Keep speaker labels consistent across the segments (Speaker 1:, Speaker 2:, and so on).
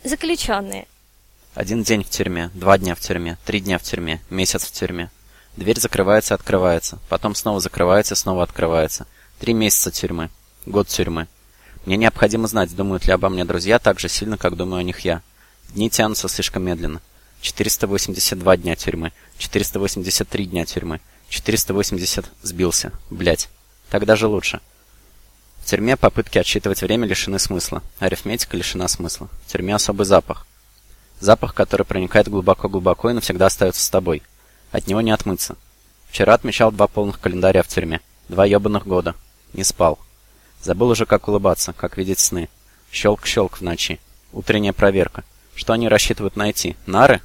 Speaker 1: Заключенные.
Speaker 2: 1 день в тюрьме, 2 дня в тюрьме, 3 дня в тюрьме, месяц в тюрьме. Дверь закрывается и открывается, потом снова закрывается и снова открывается. 3 месяца тюрьмы, год тюрьмы. Мне необходимо знать, думают ли обо мне друзья так же сильно, как думаю о них я. Дни тянутся слишком медленно. 482 дня тюрьмы, 483 дня тюрьмы, 480 сбился. Блять. Так даже лучше. В тюрьме попытки отсчитывать время лишены смысла. Арифметика лишена смысла. В тюрьме особый запах. Запах, который проникает глубоко-глубоко и навсегда остается с тобой. От него не отмыться. Вчера отмечал 2 полных календаря в тюрьме. 2 ебаных года. Не спал. Забыл уже, как улыбаться, как видеть сны. Щелк-щелк в ночи. Утренняя проверка. Что они рассчитывают найти? Нары?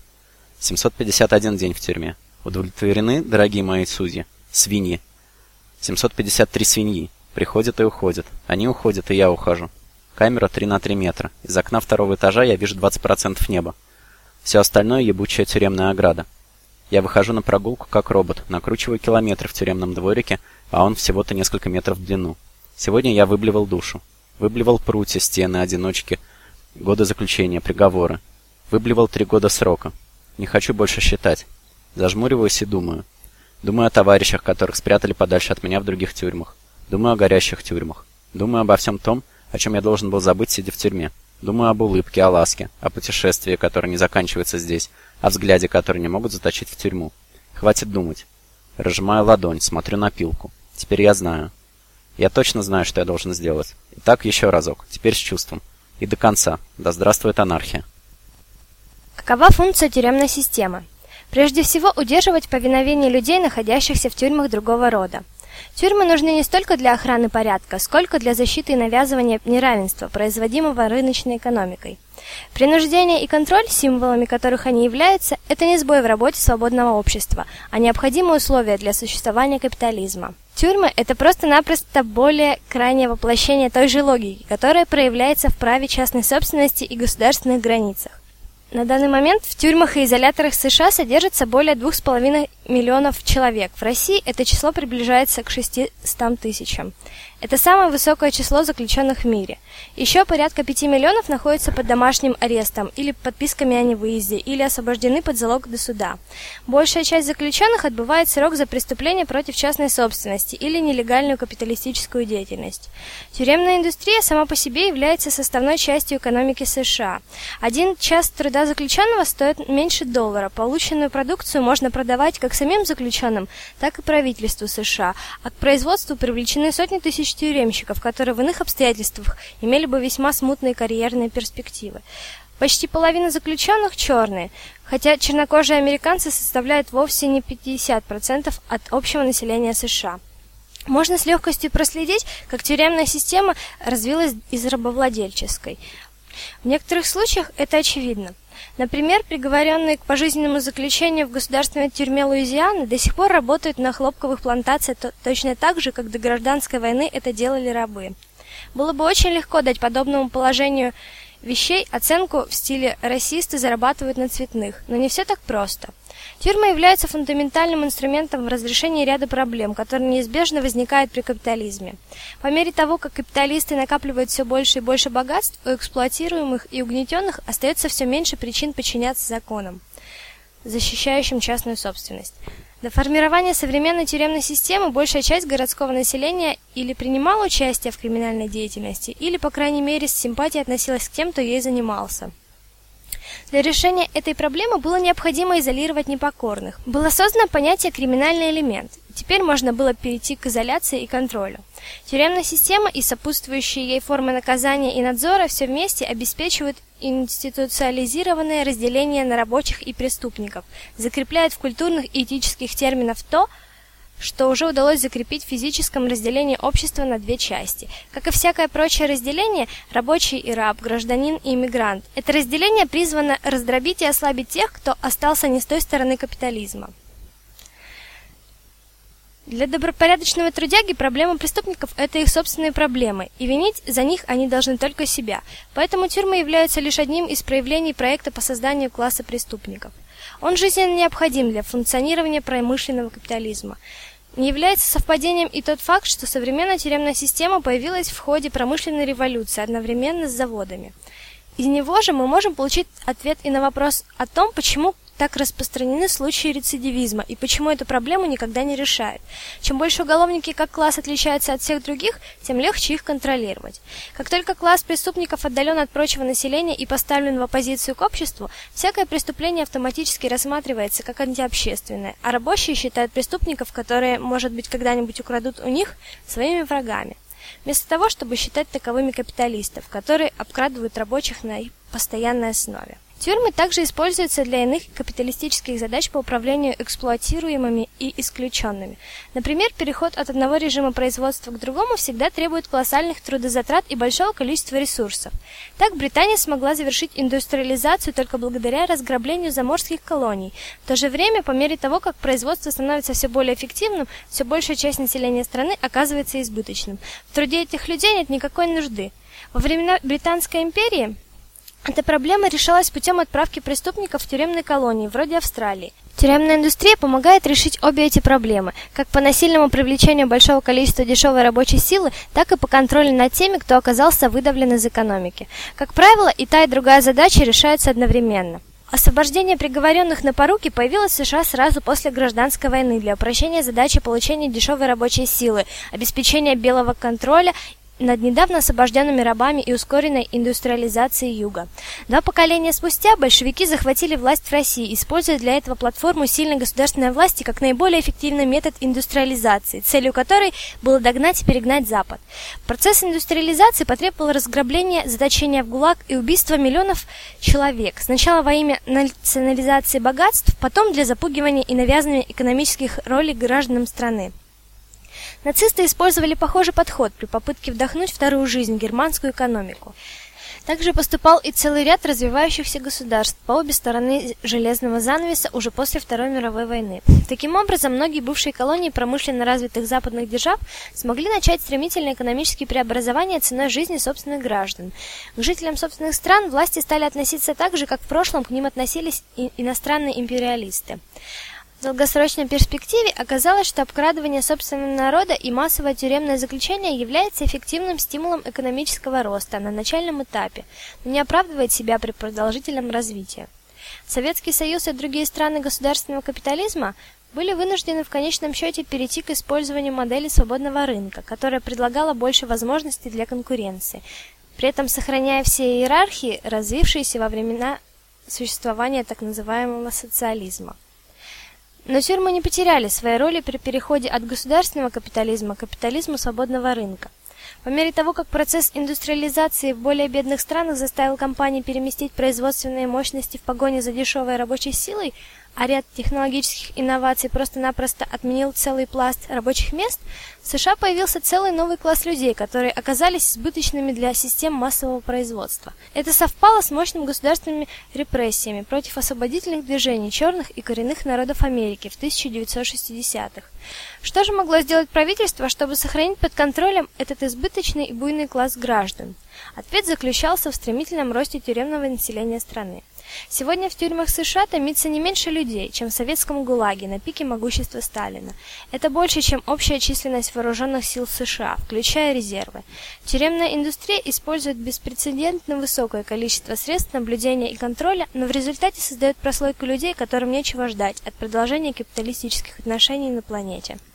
Speaker 2: 751 день в тюрьме. Удовлетворены, дорогие мои судьи? Свиньи. 753 свиньи. Приходят и уходят. Они уходят, и я ухожу. Камера 3 на 3 метра. Из окна 2-го этажа я вижу 20% неба. Все остальное ебучая тюремная ограда. Я выхожу на прогулку как робот, накручиваю километры в тюремном дворике, а он всего-то несколько метров в длину. Сегодня я выблевал душу. Выблевал прутья, стены, одиночки, годы заключения, приговоры. Выблевал 3 года срока. Не хочу больше считать. Зажмуриваюсь и думаю. Думаю о товарищах, которых спрятали подальше от меня в других тюрьмах. Думаю о горящих тюрьмах. Думаю обо всем том, о чем я должен был забыть, сидя в тюрьме. Думаю об улыбке, о ласке, о путешествии, которое не заканчивается здесь, о взгляде, который не могут заточить в тюрьму. Хватит думать. Разжимаю ладонь, смотрю на пилку. Теперь я знаю. Я точно знаю, что я должен сделать. Итак, еще разок. Теперь с чувством. И до конца. Да здравствует анархия.
Speaker 1: Какова функция тюремной системы? Прежде всего, удерживать повиновение людей, находящихся в тюрьмах другого рода. Тюрьмы нужны не столько для охраны порядка, сколько для защиты и навязывания неравенства, производимого рыночной экономикой. Принуждение и контроль, символами которых они являются, это не сбой в работе свободного общества, а необходимые условия для существования капитализма. Тюрьмы – это просто-напросто более крайнее воплощение той же логики, которая проявляется в праве частной собственности и государственных границах. На данный момент в тюрьмах и изоляторах США содержится более 2,5 миллионов человек. В России это число приближается к 600 тысячам. Это самое высокое число заключенных в мире. Еще порядка 5 миллионов находятся под домашним арестом или подписками о невыезде, или освобождены под залог до суда. Большая часть заключенных отбывает срок за преступление против частной собственности или нелегальную капиталистическую деятельность. Тюремная индустрия сама по себе является составной частью экономики США. 1 час труда заключенного стоит меньше $1. Полученную продукцию можно продавать как самим заключенным, так и правительству США, а к производству привлечены сотни тысяч тюремщиков, которые в иных обстоятельствах имели бы весьма смутные карьерные перспективы. Почти половина заключенных черные, хотя чернокожие американцы составляют вовсе не 50% от общего населения США. Можно с легкостью проследить, как тюремная система развилась из рабовладельческой. В некоторых случаях это очевидно. Например, приговоренные к пожизненному заключению в государственной тюрьме Луизианы до сих пор работают на хлопковых плантациях точно так же, как до гражданской войны это делали рабы. Было бы очень легко дать подобному положению вещей оценку в стиле «расисты зарабатывают на цветных», но не все так просто. Тюрьмы являются фундаментальным инструментом в разрешении ряда проблем, которые неизбежно возникают при капитализме. По мере того, как капиталисты накапливают все больше и больше богатств, у эксплуатируемых и угнетенных остается все меньше причин подчиняться законам, защищающим частную собственность. До формирования современной тюремной системы большая часть городского населения или принимала участие в криминальной деятельности, или, по крайней мере, с симпатией относилась к тем, кто ей занимался. Для решения этой проблемы было необходимо изолировать непокорных. Было создано понятие «криминальный элемент». Теперь можно было перейти к изоляции и контролю. Тюремная система и сопутствующие ей формы наказания и надзора все вместе обеспечивают институциализированное разделение на рабочих и преступников, закрепляют в культурных и этических терминах то, что уже удалось закрепить в физическом разделении общества на 2 части. Как и всякое прочее разделение, рабочий и раб, гражданин и иммигрант. Это разделение призвано раздробить и ослабить тех, кто остался не с той стороны капитализма. Для добропорядочного трудяги проблема преступников – это их собственные проблемы, и винить за них они должны только себя. Поэтому тюрьмы являются лишь одним из проявлений проекта по созданию класса преступников. Он жизненно необходим для функционирования промышленного капитализма. Не является совпадением и тот факт, что современная тюремная система появилась в ходе промышленной революции одновременно с заводами. Из него же мы можем получить ответ и на вопрос о том, почему так распространены случаи рецидивизма и почему эту проблему никогда не решают. Чем больше уголовники как класс отличаются от всех других, тем легче их контролировать. Как только класс преступников отдален от прочего населения и поставлен в оппозицию к обществу, всякое преступление автоматически рассматривается как антиобщественное, а рабочие считают преступников, которые, может быть, когда-нибудь украдут у них, своими врагами. Вместо того, чтобы считать таковыми капиталистов, которые обкрадывают рабочих на их постоянной основе. Тюрьмы также используются для иных капиталистических задач по управлению эксплуатируемыми и исключенными. Например, переход от одного режима производства к другому всегда требует колоссальных трудозатрат и большого количества ресурсов. Так Британия смогла завершить индустриализацию только благодаря разграблению заморских колоний. В то же время, по мере того, как производство становится все более эффективным, все большая часть населения страны оказывается избыточным. В труде этих людей нет никакой нужды. Во времена Британской империи эта проблема решалась путем отправки преступников в тюремные колонии, вроде Австралии. Тюремная индустрия помогает решить обе эти проблемы, как по насильному привлечению большого количества дешевой рабочей силы, так и по контролю над теми, кто оказался выдавлен из экономики. Как правило, и та, и другая задача решаются одновременно. Освобождение приговоренных на поруки появилось в США сразу после гражданской войны для упрощения задачи получения дешевой рабочей силы, обеспечения белого контроля над недавно освобожденными рабами и ускоренной индустриализацией Юга. 2 поколения спустя большевики захватили власть в России, используя для этого платформу сильной государственной власти как наиболее эффективный метод индустриализации, целью которой было догнать и перегнать Запад. Процесс индустриализации потребовал разграбления, заточения в ГУЛАГ и убийства миллионов человек, сначала во имя национализации богатств, потом для запугивания и навязывания экономических ролей гражданам страны. Нацисты использовали похожий подход при попытке вдохнуть вторую жизнь в германскую экономику. Также поступал и целый ряд развивающихся государств по обе стороны железного занавеса уже после Второй мировой войны. Таким образом, многие бывшие колонии промышленно развитых западных держав смогли начать стремительные экономические преобразования ценой жизни собственных граждан. К жителям собственных стран власти стали относиться так же, как в прошлом к ним относились иностранные империалисты. В долгосрочной перспективе оказалось, что обкрадывание собственного народа и массовое тюремное заключение является эффективным стимулом экономического роста на начальном этапе, но не оправдывает себя при продолжительном развитии. Советский Союз и другие страны государственного капитализма были вынуждены в конечном счете перейти к использованию модели свободного рынка, которая предлагала больше возможностей для конкуренции, при этом сохраняя все иерархии, развившиеся во времена существования так называемого социализма. Но тюрьмы не потеряли своей роли при переходе от государственного капитализма к капитализму свободного рынка. По мере того, как процесс индустриализации в более бедных странах заставил компании переместить производственные мощности в погоне за дешевой рабочей силой, а ряд технологических инноваций просто-напросто отменил целый пласт рабочих мест, в США появился целый новый класс людей, которые оказались избыточными для систем массового производства. Это совпало с мощными государственными репрессиями против освободительных движений черных и коренных народов Америки в 1960-х. Что же могло сделать правительство, чтобы сохранить под контролем этот избыточный и буйный класс граждан? Ответ заключался в стремительном росте тюремного населения страны. Сегодня в тюрьмах США томится не меньше людей, чем в советском ГУЛАГе на пике могущества Сталина. Это больше, чем общая численность вооруженных сил США, включая резервы. Тюремная индустрия использует беспрецедентно высокое количество средств наблюдения и контроля, но в результате создает прослойку людей, которым нечего ждать от продолжения капиталистических отношений на планете.